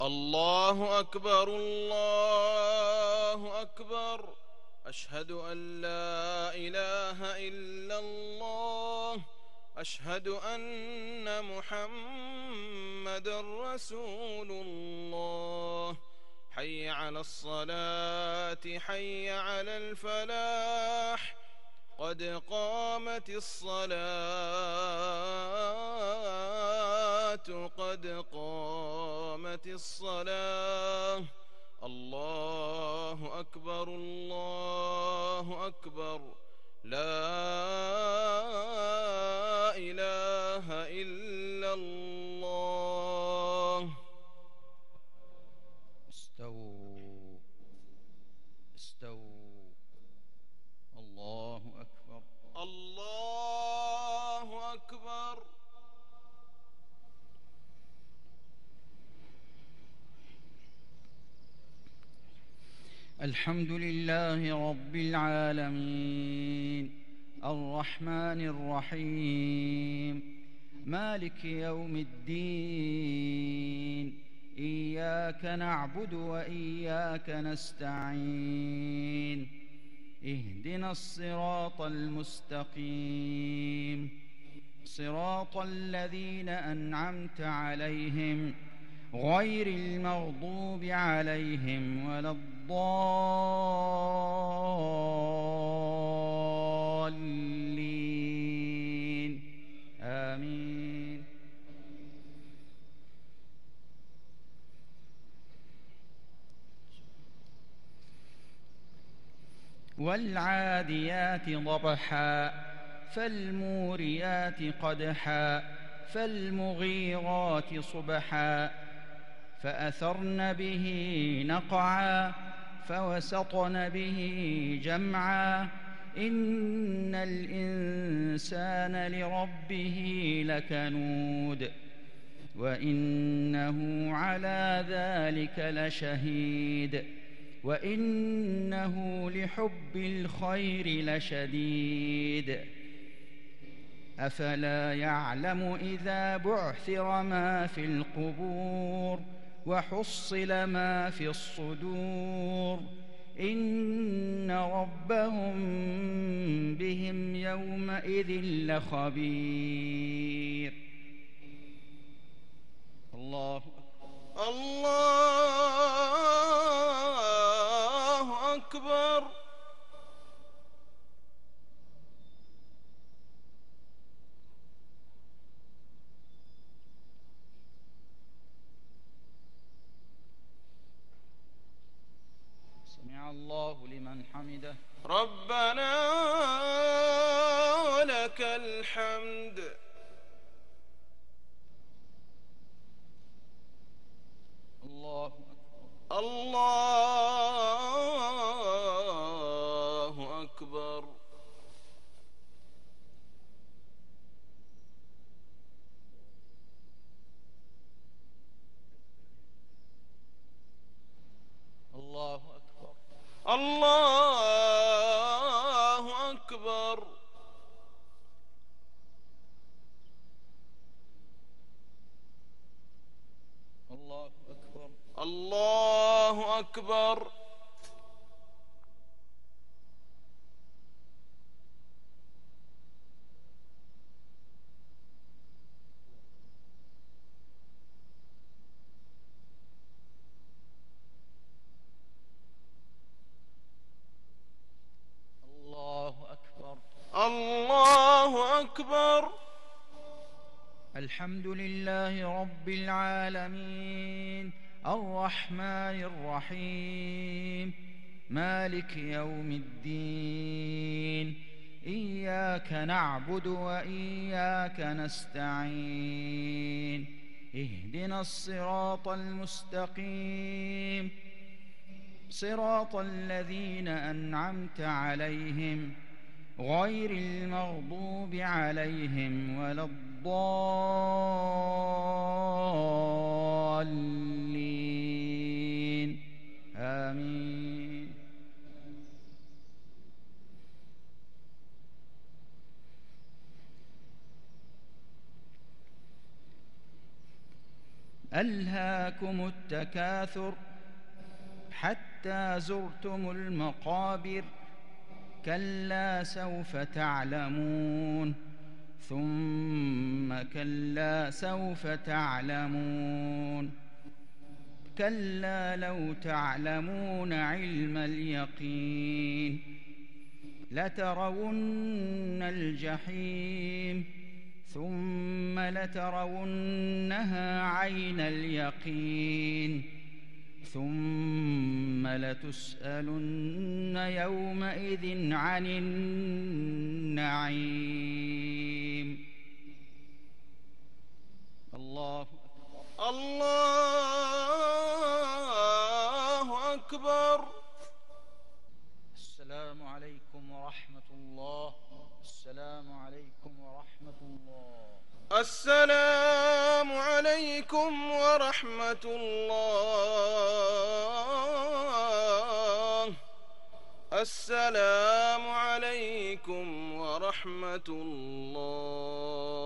الله أكبر الله أكبر. أشهد أن لا إله إلا الله. أشهد أن محمدًا رسول الله. حي على الصلاة حي على الفلاح. قد قامت الصلاة قد قامت الصلاة. الله أكبر الله أكبر. لا إله إلا الله. استووا استووا. الله أكبر الله أكبر. الحمد لله رب العالمين الرحمن الرحيم مالك يوم الدين. إياك نعبد وإياك نستعين. اهدنا الصراط المستقيم صراط الذين أنعمت عليهم غير المغضوب عليهم ولا الضالين آمين. والعاديات ضبحا فالموريات قدحا فالمغيرات صبحا فأثرن به نقعا فوسطن به جمعا. إن الإنسان لربه لكنود وإنه على ذلك لشهيد وإنه لحب الخير لشديد. أفلا يعلم إذا بعثر ما في القبور وحصل ما في الصدور. إن ربهم بهم يومئذ لخبير. الله الله أكبر. سمع الله لمن حمده. ربنا ولك الحمد. الله أكبر الله أكبر. الله أكبر الله أكبر. الله أكبر الله أكبر. الله أكبر الله أكبر. الحمد لله رب العالمين الرحمن الرحيم مالك يوم الدين. إياك نعبد وإياك نستعين. اهدنا الصراط المستقيم صراط الذين أنعمت عليهم غير المغضوب عليهم ولا الضالين آمين. ألهاكم التكاثر حتى زرتم المقابر كلا سوف تعلمون ثم كلا سوف تعلمون كلا لو تعلمون علم اليقين لترون الجحيم ثم لترونها عين اليقين ثم لتسألن يومئذ عن النعيم. الله الله أكبر. السلام عليكم ورحمة الله. السلام عليكم ورحمة الله. السلام عليكم ورحمة الله. السلام عليكم ورحمة الله.